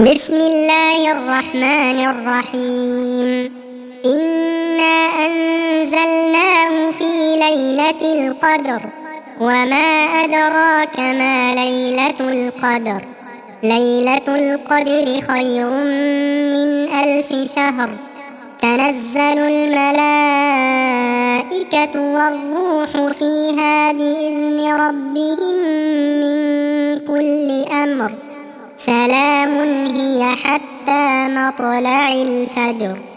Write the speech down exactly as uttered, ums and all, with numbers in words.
بسم الله الرحمن الرحيم إنا أنزلناه في ليلة القدر وما أدراك ما ليلة القدر ليلة القدر خير من ألف شهر تنزل الملائكة والروح فيها بإذن ربهم من كل أمر سلام هي حتى مطلع الفجر.